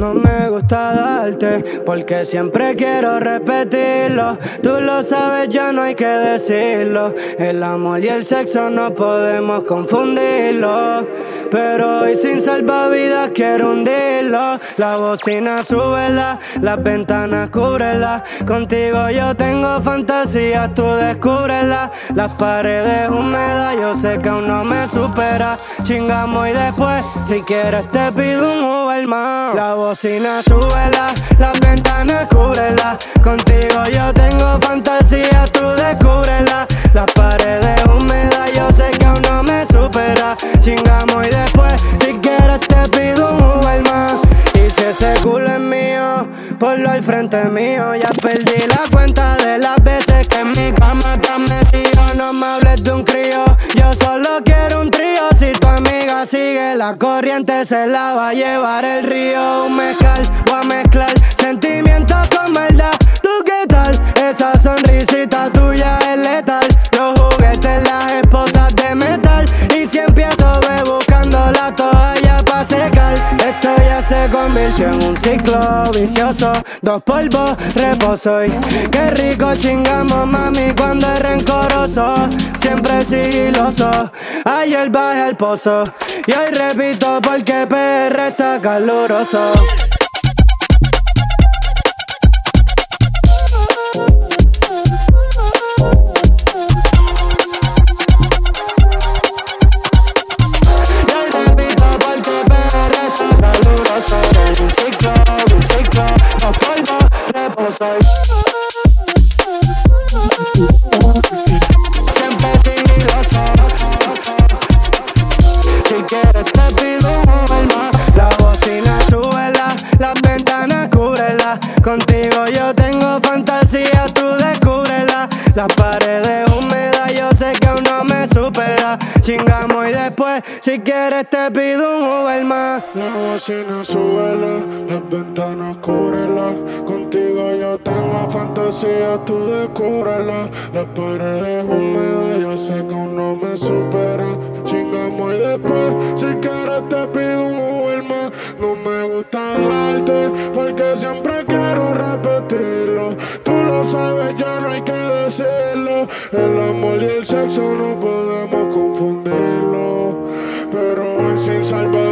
No me gusta darte porque siempre quiero repetirlo. Tú lo sabes, ya no hay que decirlo. El amor y el sexo no podemos confundirlo. Pero hoy sin salvavidas quiero hundirlo. La bocina súbela, las ventanas cúbrela. Contigo yo tengo fantasías, tú descúbrela. Las paredes húmedas, yo sé que aún no me supera. Chingamos y después, si quieres te pido un Uber más. La bocina súbela, las ventanas cúbrela. Contigo yo tengo fantasías, tú descúbrela. Las paredes húmedas, yo sé que aún no me supera. Chingamos y después, si quieres te pido un Uber más. Y si ese culo es mío, ponlo al frente mío. Ya perdí la cuenta de las veces que en mi cama te amanecido. No me hables de un crío, yo solo quiero un trío. Si tu amiga sigue la corriente, se la va a llevar el río. Un mezcal, voy a mezclar sentimientos con maldad. ¿Tú qué tal? Esa sonrisita tuya es letal. Los juguetes, las esposas de metal. Y si empiezo ve buscando la toalla pa' secar. Esto ya se convirtió en un ciclo vicioso. Dos polvos, reposo y qué rico chingamos, mami, cuando es rencoroso. Siempre sigiloso, ayer bajé al pozo y hoy repito porque PR está caluroso. Un ciclo, dos polvos, reposo. Siempre sigiloso. Si quieres te pido un Uber más. La bocina súbela, las ventanas cúbrela. Contigo yo tengo fantasía, tú descúbrela. Las paredes húmedas, yo sé que aún no me supera. Chingamos y después, si quieres te pido un Uber más. La bocina súbela, las ventanas cúbrela. Contigo yo tengo fantasía, tú descúbrela. Las paredes húmedas, yo sé que aún no me supera. Chingamos y después, si quieres te pido un Uber más. No me gusta darte, porque siempre quiero repetirlo. Tú lo sabes, ya no hay que decirlo. El amor y el sexo no podemos confundirlo. Pero hoy sin salvar